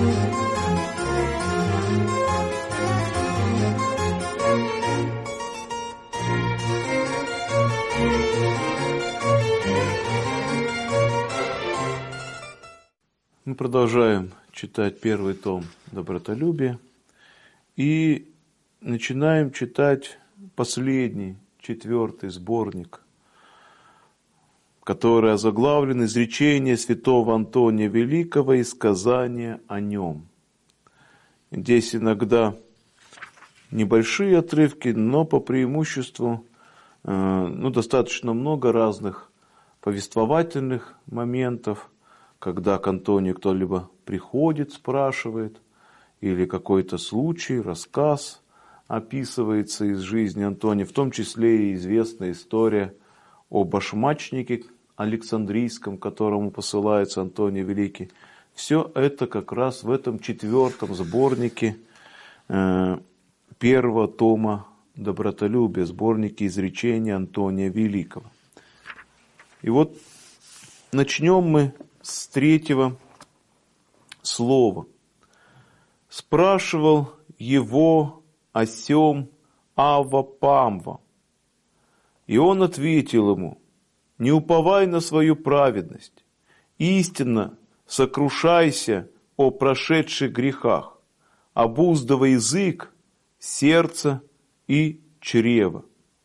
Мы продолжаем читать первый том «Добротолюбие» и начинаем читать последний, 4-й сборник, который озаглавлен «Изречение святого Антония Великого и сказания о нем». Здесь иногда небольшие отрывки, но по преимуществу достаточно много разных повествовательных моментов, когда к Антонию кто-либо приходит, спрашивает, или какой-то случай, рассказ описывается из жизни Антония, в том числе и известная история о башмачнике Александрийском, которому посылается Антоний Великий. Все это как раз в этом 4-м сборнике первого тома «Добротолюбия», сборнике изречения Антония Великого. И вот начнем мы с 3-го слова. «Спрашивал его о сем Авва Памва, и он ответил ему: не уповай на свою праведность, истинно сокрушайся о прошедших грехах, обуздывай язык, сердце и чрево».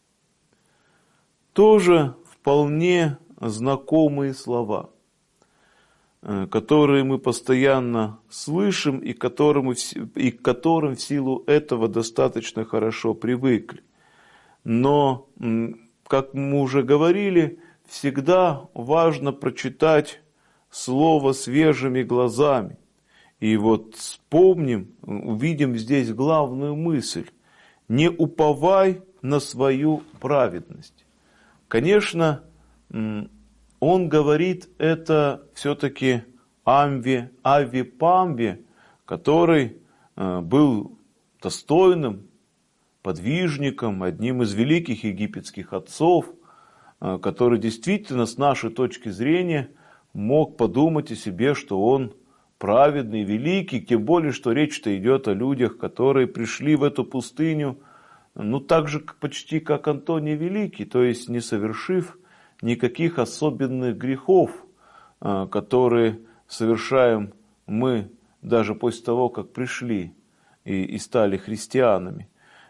Тоже вполне знакомые слова, которые мы постоянно слышим и к которым в силу этого достаточно хорошо привыкли. Но, как мы уже говорили, всегда важно прочитать слово свежими глазами. И вот вспомним, увидим здесь главную мысль: не уповай на свою праведность. Конечно, он говорит это все-таки Авве Памве, который был достойным подвижником, одним из великих египетских отцов, который действительно с нашей точки зрения мог подумать о себе, что он праведный, великий, тем более, что речь-то идет о людях, которые пришли в эту пустыню, так же почти как Антоний Великий, то есть не совершив никаких особенных грехов, которые совершаем мы даже после того, как пришли и стали христианами.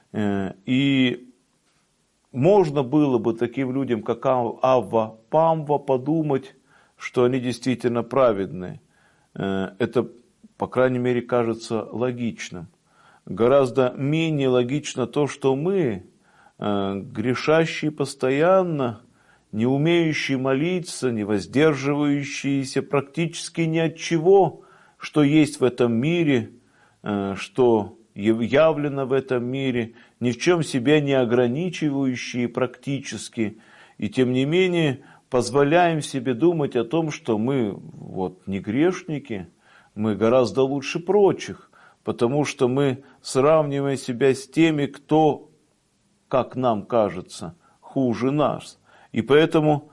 И можно было бы таким людям, как Авва Памва, подумать, что они действительно праведные. Это, по крайней мере, кажется логичным. Гораздо менее логично то, что мы, грешащие постоянно, не умеющие молиться, не воздерживающиеся практически ни от чего, что есть в этом мире, что явлено в этом мире, ни в чем себя не ограничивающие практически, и тем не менее позволяем себе думать о том, что мы не грешники, мы гораздо лучше прочих, потому что мы сравниваем себя с теми, кто, как нам кажется, хуже нас. И поэтому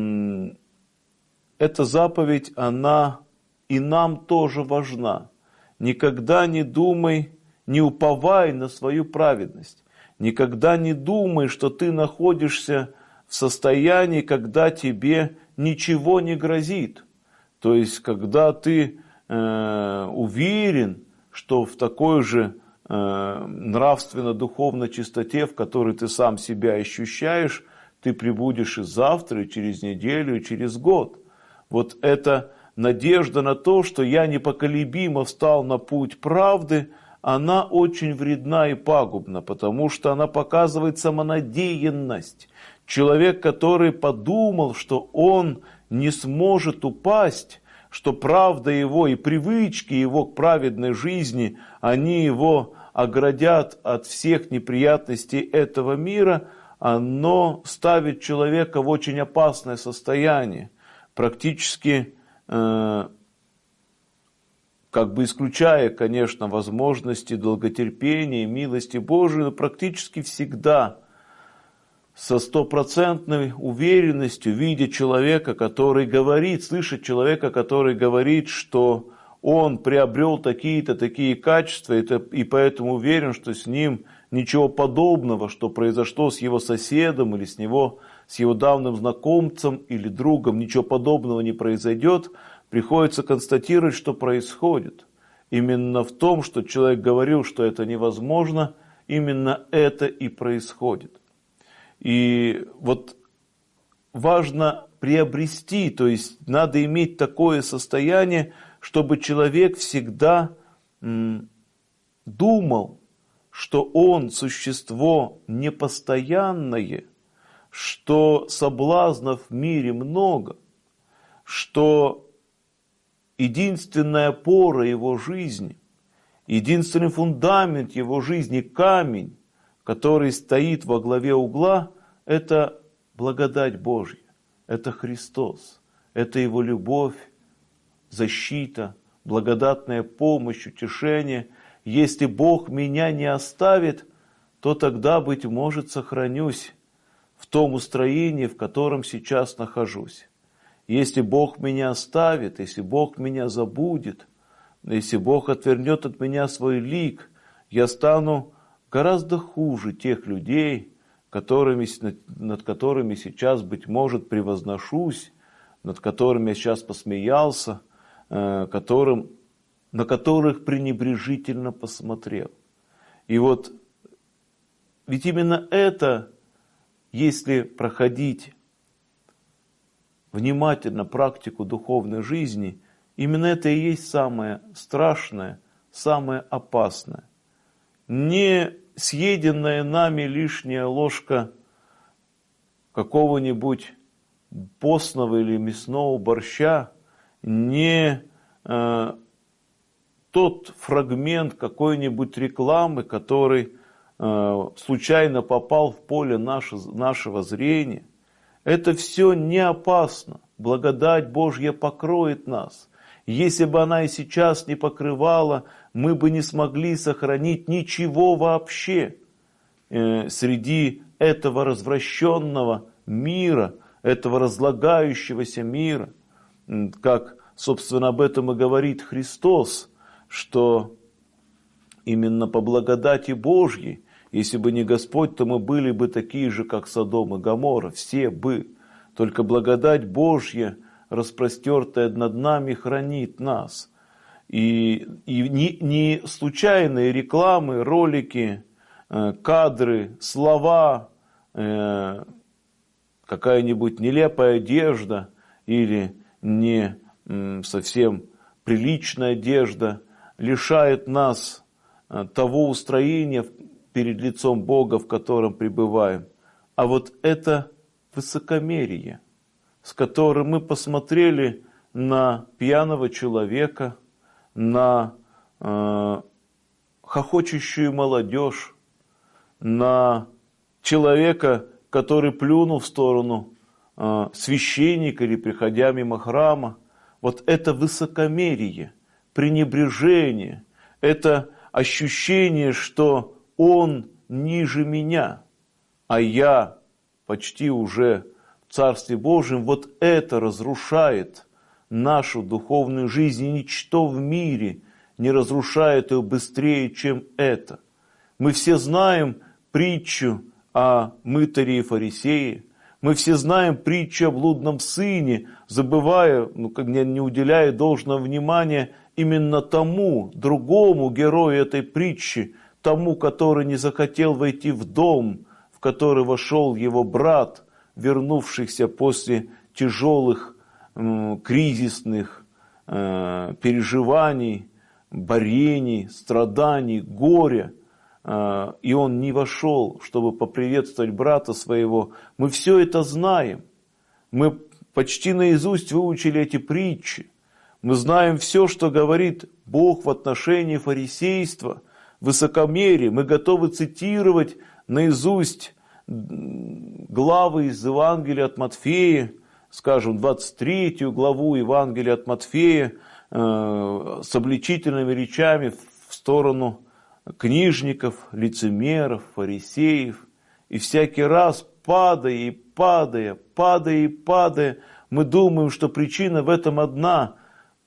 эта заповедь, она и нам тоже важна. Никогда не думай, не уповай на свою праведность. Никогда не думай, что ты находишься в состоянии, когда тебе ничего не грозит. То есть, когда ты уверен, что в такой же нравственно-духовной чистоте, в которой ты сам себя ощущаешь, ты пребудешь и завтра, и через неделю, и через год. Вот эта надежда на то, что я непоколебимо встал на путь правды, она очень вредна и пагубна, потому что она показывает самонадеянность. Человек, который подумал, что он не сможет упасть, что правда его и привычки его к праведной жизни, они его оградят от всех неприятностей этого мира, оно ставит человека в очень опасное состояние, практически исключая, конечно, возможности долготерпения и милости Божией, но практически всегда со 100% уверенностью, видя человека, который говорит, слышать человека, который говорит, что он приобрел такие-то, такие качества, и поэтому уверен, что с ним ничего подобного, что произошло с его соседом или с его давним знакомцем или другом, ничего подобного не произойдет, приходится констатировать, что происходит. Именно в том, что человек говорил, что это невозможно, именно это и происходит. И вот важно приобрести, то есть надо иметь такое состояние, чтобы человек всегда думал, что он существо непостоянное, что соблазнов в мире много, что единственная опора его жизни, единственный фундамент его жизни, камень, который стоит во главе угла, это благодать Божья, это Христос, это Его любовь, защита, благодатная помощь, утешение. Если Бог меня не оставит, то тогда, быть может, сохранюсь в том устроении, в котором сейчас нахожусь. Если Бог меня оставит, если Бог меня забудет, если Бог отвернет от меня свой лик, я стану гораздо хуже тех людей, над которыми сейчас, быть может, превозношусь, над которыми я сейчас посмеялся, на которых пренебрежительно посмотрел. И вот, ведь именно это, если проходить внимательно практику духовной жизни, именно это и есть самое страшное, самое опасное. Не съеденная нами лишняя ложка какого-нибудь постного или мясного борща, не тот фрагмент какой-нибудь рекламы, который случайно попал в поле нашего зрения. Это все не опасно. Благодать Божья покроет нас. Если бы она и сейчас не покрывала, мы бы не смогли сохранить ничего вообще среди этого развращенного мира, этого разлагающегося мира. Как, собственно, об этом и говорит Христос, что именно по благодати Божьей, если бы не Господь, то мы были бы такие же, как Содом и Гоморра, все бы. Только благодать Божья, распростертая над нами, хранит нас. И не случайные рекламы, ролики, кадры, слова, какая-нибудь нелепая одежда или не совсем приличная одежда лишает нас того устроения перед лицом Бога, в котором пребываем. А вот это высокомерие, с которым мы посмотрели на пьяного человека, на хохочущую молодежь, на человека, который плюнул в сторону священника или приходя мимо храма. Вот это высокомерие, пренебрежение, это ощущение, что он ниже меня, а я почти уже в Царстве Божьем. Вот это разрушает нашу духовную жизнь, и ничто в мире не разрушает ее быстрее, чем это. Мы все знаем притчу о мытаре и фарисее, мы все знаем притчу о блудном сыне, забывая, не уделяя должного внимания именно тому, другому герою этой притчи, тому, который не захотел войти в дом, в который вошел его брат, вернувшийся после тяжелых кризисных переживаний, борений, страданий, горя. И он не вошел, чтобы поприветствовать брата своего. Мы все это знаем. Мы почти наизусть выучили эти притчи. Мы знаем все, что говорит Бог в отношении фарисейства, высокомерия. Мы готовы цитировать наизусть главы из Евангелия от Матфея, скажем, 23 главу Евангелия от Матфея, с обличительными речами в сторону книжников, лицемеров, фарисеев. И всякий раз, падая и падая, мы думаем, что причина в этом одна.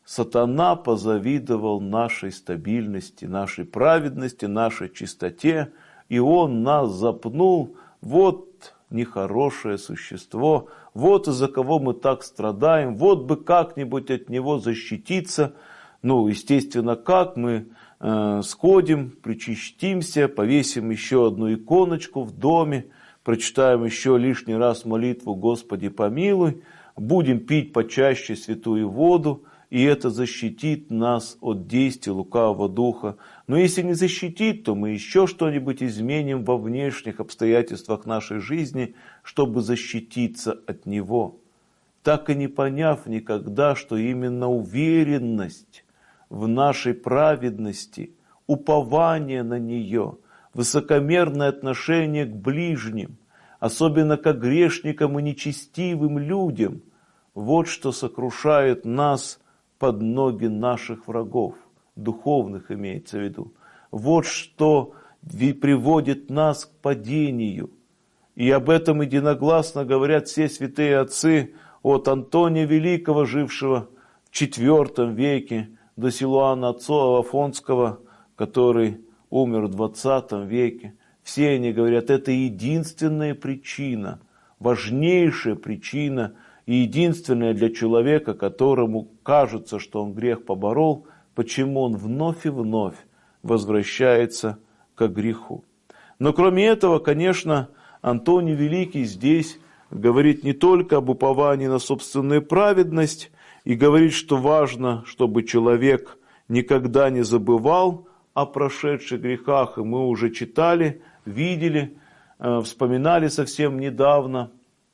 сатана позавидовал нашей стабильности, нашей праведности, нашей чистоте, и он нас запнул. Вот нехорошее существо, вот из-за кого мы так страдаем, вот бы как-нибудь от него защититься. Ну, естественно, как мы сходим, причастимся, повесим еще одну иконочку в доме, прочитаем еще лишний раз молитву «Господи, помилуй», будем пить почаще святую воду, и это защитит нас от действий лукавого духа. Но если не защитит, то мы еще что-нибудь изменим во внешних обстоятельствах нашей жизни, чтобы защититься от него. Так и не поняв никогда, что именно уверенность в нашей праведности, упование на нее, высокомерное отношение к ближним, особенно к грешникам и нечестивым людям, вот что сокрушает нас под ноги наших врагов, духовных имеется в виду. Вот что приводит нас к падению. И об этом единогласно говорят все святые отцы, от Антония Великого, жившего в IV веке, до Силуана отцова Афонского, который умер в XX веке. Все они говорят, это единственная причина, важнейшая причина и единственная для человека, которому кажется, что он грех поборол, почему он вновь и вновь возвращается к греху. Но кроме этого, конечно, Антоний Великий здесь говорит не только об уповании на собственную праведность, и говорит, что важно, чтобы человек никогда не забывал о прошедших грехах. И мы уже читали, видели, вспоминали совсем недавно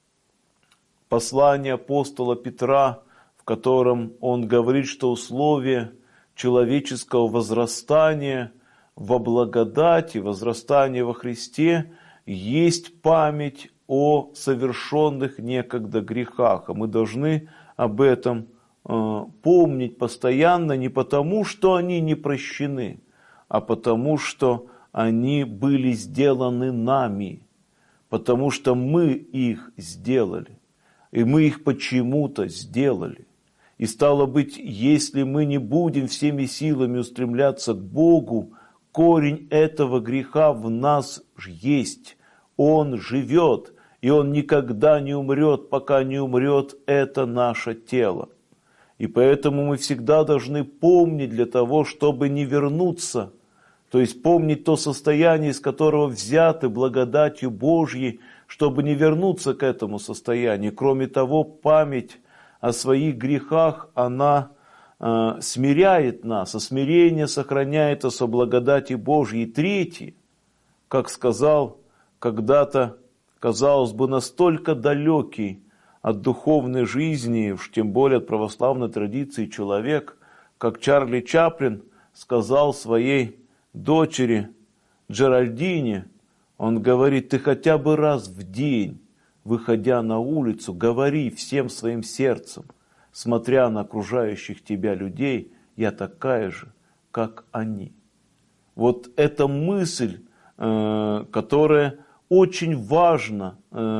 послание апостола Петра, в котором он говорит, что условие человеческого возрастания во благодати, возрастания во Христе есть память о совершенных некогда грехах. А мы должны об этом помнить постоянно, не потому, что они не прощены, а потому, что они были сделаны нами, потому что мы их сделали, и мы их почему-то сделали. И стало быть, если мы не будем всеми силами устремляться к Богу, корень этого греха в нас есть, он живет, и он никогда не умрет, пока не умрет это наше тело. И поэтому мы всегда должны помнить для того, чтобы не вернуться, то есть помнить то состояние, из которого взяты благодатью Божьей, чтобы не вернуться к этому состоянию. Кроме того, память о своих грехах, она смиряет нас, а смирение сохраняет нас о благодати Божьей. И третье, как сказал когда-то, казалось бы, настолько далекий от духовной жизни, уж тем более от православной традиции человек, как Чарли Чаплин сказал своей дочери Джеральдине, он говорит, ты хотя бы раз в день, выходя на улицу, говори всем своим сердцем, смотря на окружающих тебя людей, я такая же, как они. Вот эта мысль, которая очень важна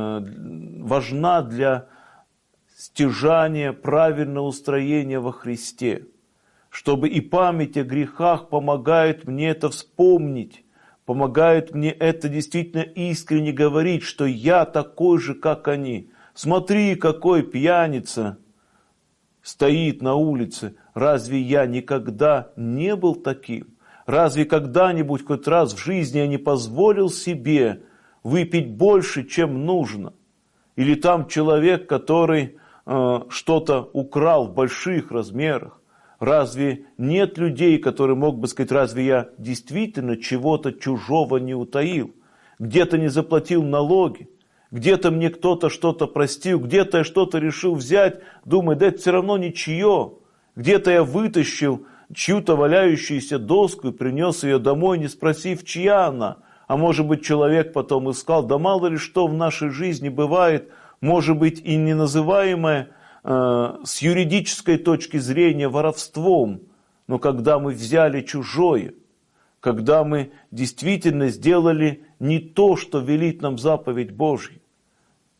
для стяжания правильного устроения во Христе. Чтобы и память о грехах помогает мне это вспомнить, помогает мне это действительно искренне говорить, что я такой же, как они. Смотри, какой пьяница стоит на улице. Разве я никогда не был таким? Разве когда-нибудь, хоть раз в жизни я не позволил себе выпить больше, чем нужно? Или там человек, который что-то украл в больших размерах? Разве нет людей, которые мог бы сказать, разве я действительно чего-то чужого не утаил? Где-то не заплатил налоги, где-то мне кто-то что-то простил, где-то я что-то решил взять, думаю, да это все равно ничье. Где-то я вытащил чью-то валяющуюся доску и принес ее домой, не спросив, чья она. А может быть, человек потом искал, да мало ли что в нашей жизни бывает, может быть и не называемое с юридической точки зрения воровством, но когда мы взяли чужое, когда мы действительно сделали не то, что велит нам заповедь Божья.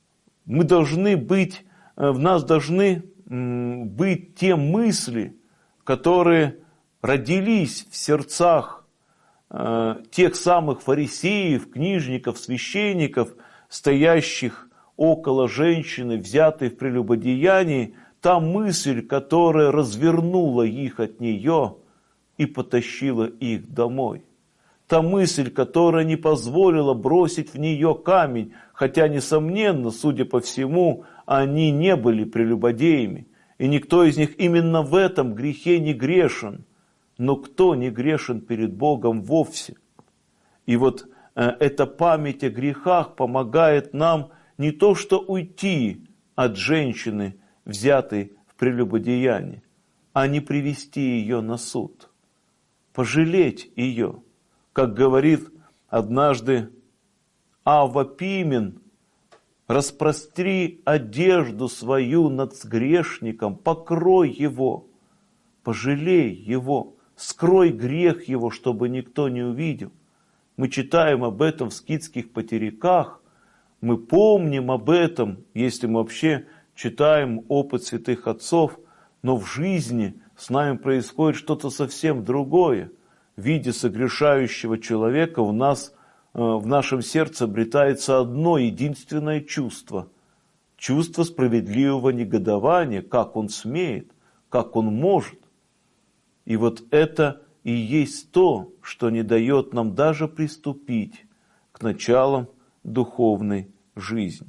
Мы должны быть, в нас должны быть те мысли, которые родились в сердцах тех самых фарисеев, книжников, священников, стоящих около женщины, взятой в прелюбодеянии, та мысль, которая развернула их от нее и потащила их домой. Та мысль, которая не позволила бросить в нее камень, хотя, несомненно, судя по всему, они не были прелюбодеями, и никто из них именно в этом грехе не грешен. Но кто не грешен перед Богом вовсе? И вот эта память о грехах помогает нам не то что уйти от женщины, взятой в прелюбодеянии, а не привести ее на суд, пожалеть ее. Как говорит однажды Авва Пимен: распростри одежду свою над грешником, покрой его, пожалей его, скрой грех его, чтобы никто не увидел. Мы читаем об этом в скитских потеряках, мы помним об этом, если мы вообще читаем опыт святых отцов, но в жизни с нами происходит что-то совсем другое. В виде согрешающего человека в нашем сердце обретается одно единственное чувство. Чувство справедливого негодования, как он смеет, как он может. И вот это и есть то, что не дает нам даже приступить к началам духовной жизни.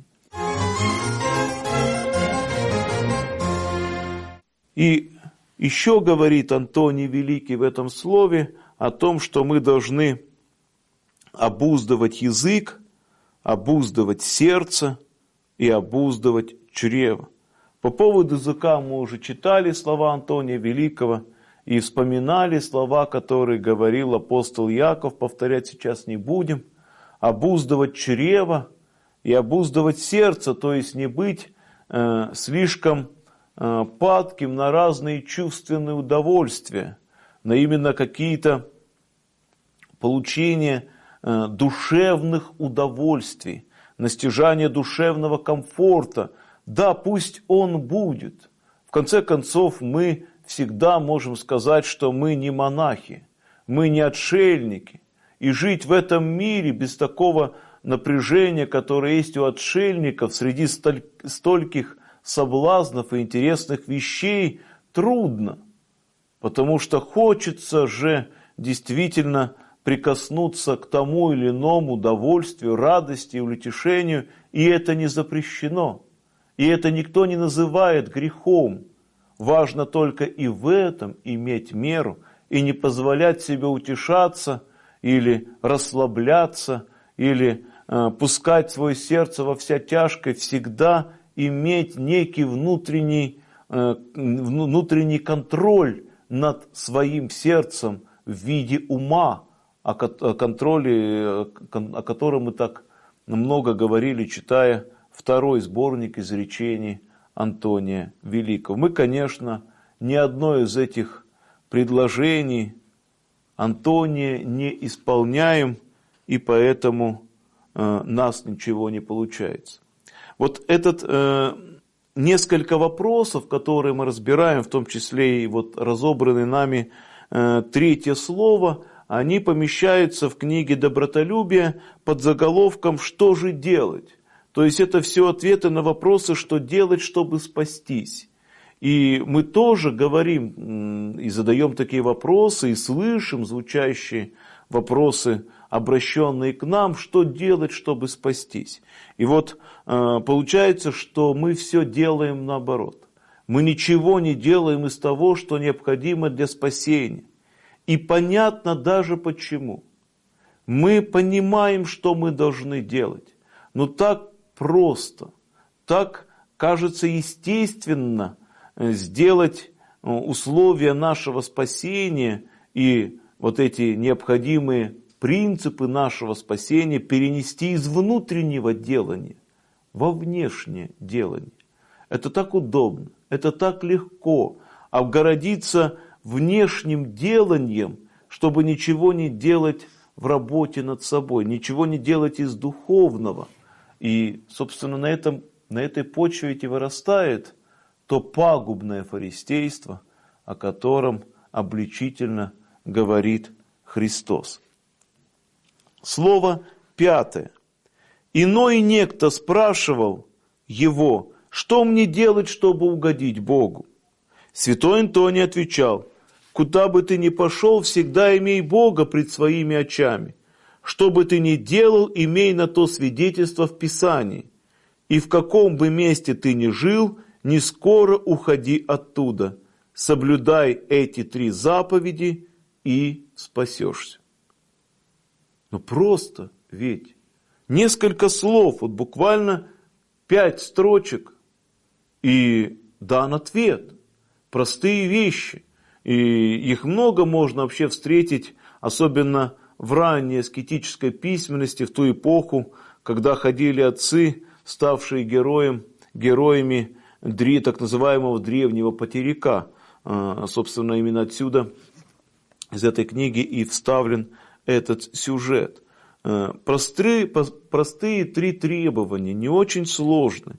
И еще говорит Антоний Великий в этом слове о том, что мы должны обуздывать язык, обуздывать сердце и обуздывать чрево. По поводу языка мы уже читали слова Антония Великого и вспоминали слова, которые говорил апостол Яков, повторять сейчас не будем. Обуздывать чрево и обуздывать сердце, то есть не быть слишком падким на разные чувственные удовольствия, на именно какие-то получения душевных удовольствий, на стяжание душевного комфорта. Да, пусть он будет. В конце концов, мы всегда можем сказать, что мы не монахи, мы не отшельники. И жить в этом мире без такого напряжения, которое есть у отшельников, среди стольких соблазнов и интересных вещей, трудно. Потому что хочется же действительно прикоснуться к тому или иному удовольствию, радости, утешению, и это не запрещено. И это никто не называет грехом. Важно только и в этом иметь меру, и не позволять себе утешаться, или расслабляться, или пускать свое сердце во вся тяжкое, всегда иметь некий внутренний контроль над своим сердцем в виде ума, о контроле, о котором мы так много говорили, читая второй сборник изречений Антония Великого. Мы, конечно, ни одно из этих предложений Антония не исполняем, и поэтому нас ничего не получается. Вот несколько вопросов, которые мы разбираем, в том числе и вот разобранное нами третье слово, они помещаются в книге «Добротолюбие» под заголовком «Что же делать?». То есть это все ответы на вопросы, что делать, чтобы спастись. И мы тоже говорим и задаем такие вопросы, и слышим звучащие вопросы, обращенные к нам, что делать, чтобы спастись. И вот получается, что мы все делаем наоборот. Мы ничего не делаем из того, что необходимо для спасения. И понятно даже почему. Мы понимаем, что мы должны делать. Но так просто, так кажется естественно сделать условия нашего спасения и вот эти необходимые принципы нашего спасения перенести из внутреннего делания во внешнее делание. Это так удобно, это так легко обгородиться внешним деланием, чтобы ничего не делать в работе над собой, ничего не делать из духовного. И, собственно, на этой почве ведь и вырастает то пагубное фарисейство, о котором обличительно говорит Христос. Слово 5. Иной некто спрашивал его: что мне делать, чтобы угодить Богу? Святой Антоний отвечал: куда бы ты ни пошел, всегда имей Бога пред своими очами. Что бы ты ни делал, имей на то свидетельство в Писании. И в каком бы месте ты ни жил, не скоро уходи оттуда. Соблюдай эти 3 заповеди и спасешься. Ну просто ведь несколько слов, вот буквально 5 строчек, и дан ответ. Простые вещи. И их много можно вообще встретить, особенно в ранней аскетической письменности, в ту эпоху, когда ходили отцы, ставшие героями так называемого древнего потеряка. Собственно, именно отсюда, из этой книги и вставлен этот сюжет. Простые 3 требования, не очень сложны.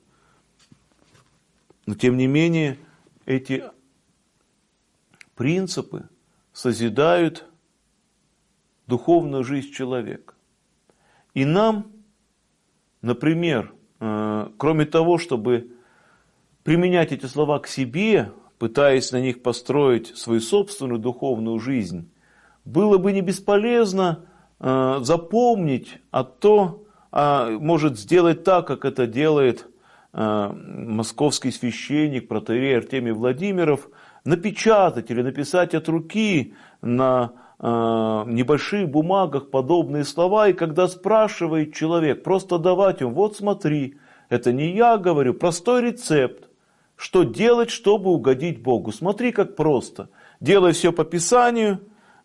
Но тем не менее, эти принципы созидают духовную жизнь человека. И нам, например, кроме того, чтобы применять эти слова к себе, пытаясь на них построить свою собственную духовную жизнь, было бы не бесполезно запомнить, может сделать так, как это делает московский священник, протоиерей Артемий Владимиров, напечатать или написать от руки на небольших бумагах подобные слова, и когда спрашивает человек, просто давать ему: вот смотри, это не я говорю, простой рецепт, что делать, чтобы угодить Богу. Смотри, как просто. Делай все по Писанию,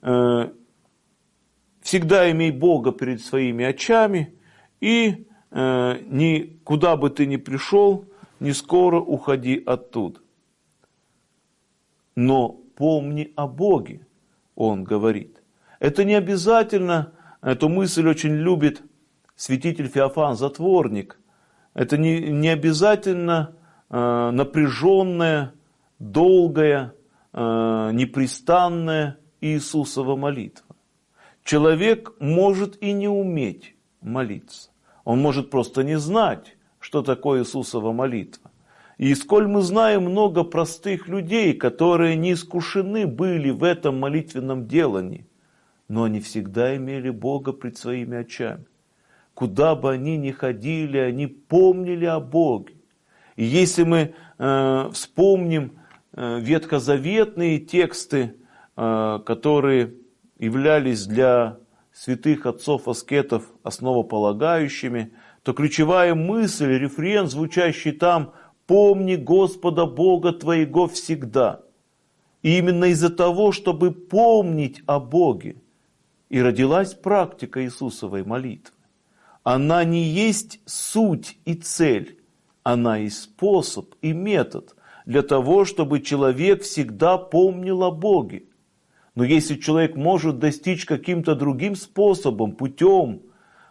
всегда имей Бога перед своими очами, и куда бы ты ни пришел, не скоро уходи оттуда. Но помни о Боге, он говорит. Это не обязательно, эту мысль очень любит святитель Феофан Затворник. Это не обязательно напряженная, долгая, непрестанная Иисусова молитва. Человек может и не уметь молиться. Он может просто не знать, что такое Иисусова молитва. И сколь мы знаем много простых людей, которые не искушены были в этом молитвенном делании, но они всегда имели Бога пред своими очами. Куда бы они ни ходили, они помнили о Боге. И если мы вспомним ветхозаветные тексты, которые являлись для святых отцов-аскетов основополагающими, то ключевая мысль, рефрен, звучащий там: «Помни Господа Бога твоего всегда». И именно из-за того, чтобы помнить о Боге, и родилась практика Иисусовой молитвы. Она не есть суть и цель, она есть способ и метод для того, чтобы человек всегда помнил о Боге. Но если человек может достичь каким-то другим способом, путем,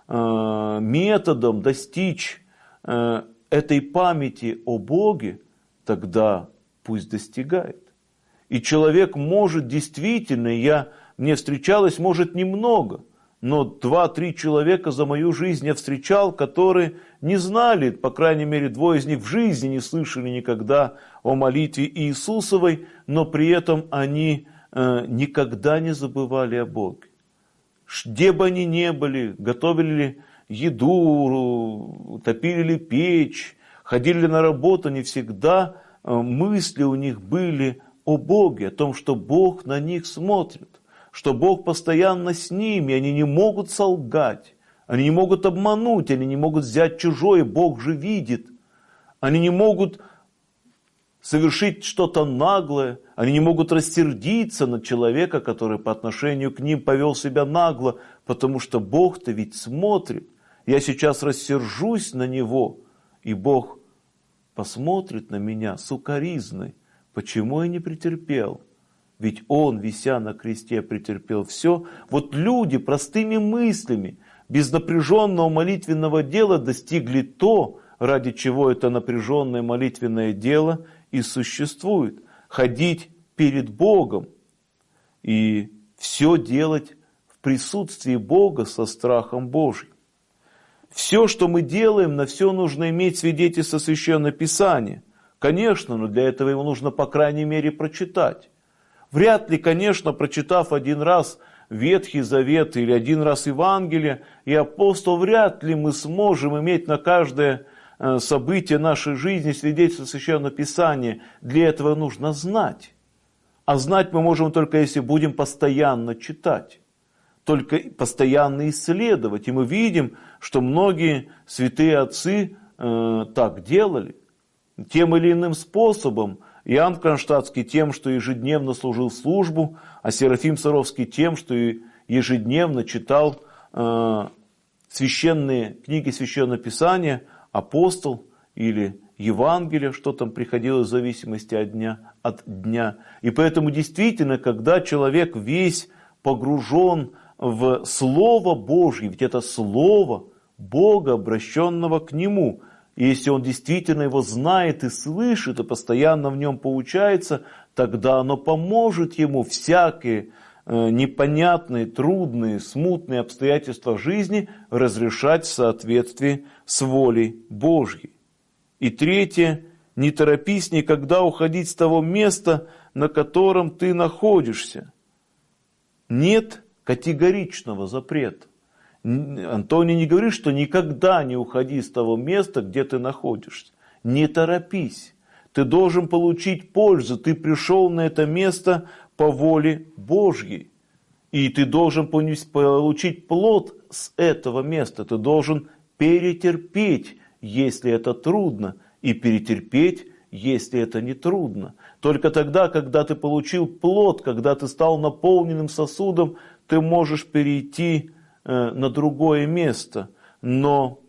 методом достичь этой памяти о Боге, тогда пусть достигает. И человек может действительно, мне встречалось, может, немного, но 2-3 человека за мою жизнь я встречал, которые не знали, по крайней мере 2 из них в жизни не слышали никогда о молитве Иисусовой, но при этом они никогда не забывали о Боге. Где бы они ни были, готовили ли еду, топили ли печь, ходили ли на работу, не всегда мысли у них были о Боге, о том, что Бог на них смотрит, что Бог постоянно с ними, они не могут солгать, они не могут обмануть, они не могут взять чужое, Бог же видит. Они не могут совершить что-то наглое, они не могут рассердиться на человека, который по отношению к ним повел себя нагло, потому что Бог-то ведь смотрит. Я сейчас рассержусь на него, и Бог посмотрит на меня с укоризной. Почему я не претерпел? Ведь Он, вися на кресте, претерпел все. Вот люди простыми мыслями, без напряженного молитвенного дела достигли то, ради чего это напряженное молитвенное дело и существует. Ходить перед Богом и все делать в присутствии Бога со страхом Божьим. Все, что мы делаем, на все нужно иметь свидетельство Священного Писания. Конечно, но для этого его нужно, по крайней мере, прочитать. Вряд ли, конечно, прочитав один раз Ветхий Завет или один раз Евангелие и апостол, вряд ли мы сможем иметь на каждое событие нашей жизни свидетельство Священного Писания. Для этого нужно знать. А знать мы можем только если будем постоянно читать, только постоянно исследовать. И мы видим, что многие святые отцы так делали. Тем или иным способом. Иоанн Кронштадтский тем, что ежедневно служил службу, а Серафим Саровский тем, что ежедневно читал священные книги Священного Писания, апостол или Евангелие, что там приходилось в зависимости от дня. И поэтому действительно, когда человек весь погружен в Слово Божье, ведь это Слово Бога, обращенного к Нему, и если он действительно его знает и слышит, и постоянно в нем поучается, тогда оно поможет ему всякие непонятные, трудные, смутные обстоятельства жизни разрешать в соответствии с волей Божьей. И третье, не торопись никогда уходить с того места, на котором ты находишься. Нет категоричного запрета. Антоний не говорит, что никогда не уходи с того места, где ты находишься. Не торопись. Ты должен получить пользу. Ты пришел на это место по воле Божьей. И ты должен получить плод с этого места. Ты должен перетерпеть, если это трудно, и перетерпеть, если это не трудно. Только тогда, когда ты получил плод, когда ты стал наполненным сосудом, ты можешь перейти на другое место, но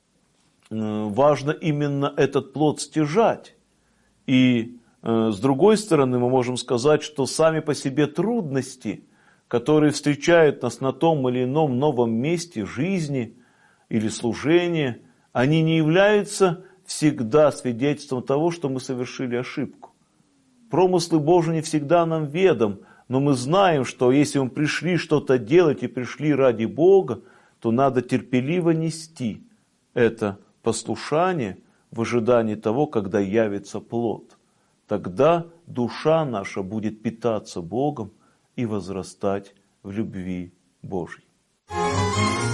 важно именно этот плод стяжать. И с другой стороны мы можем сказать, что сами по себе трудности, которые встречают нас на том или ином новом месте жизни или служения, они не являются всегда свидетельством того, что мы совершили ошибку. Промыслы Божьи не всегда нам ведом, но мы знаем, что если мы пришли что-то делать и пришли ради Бога, то надо терпеливо нести это послушание в ожидании того, когда явится плод. Тогда душа наша будет питаться Богом и возрастать в любви Божьей.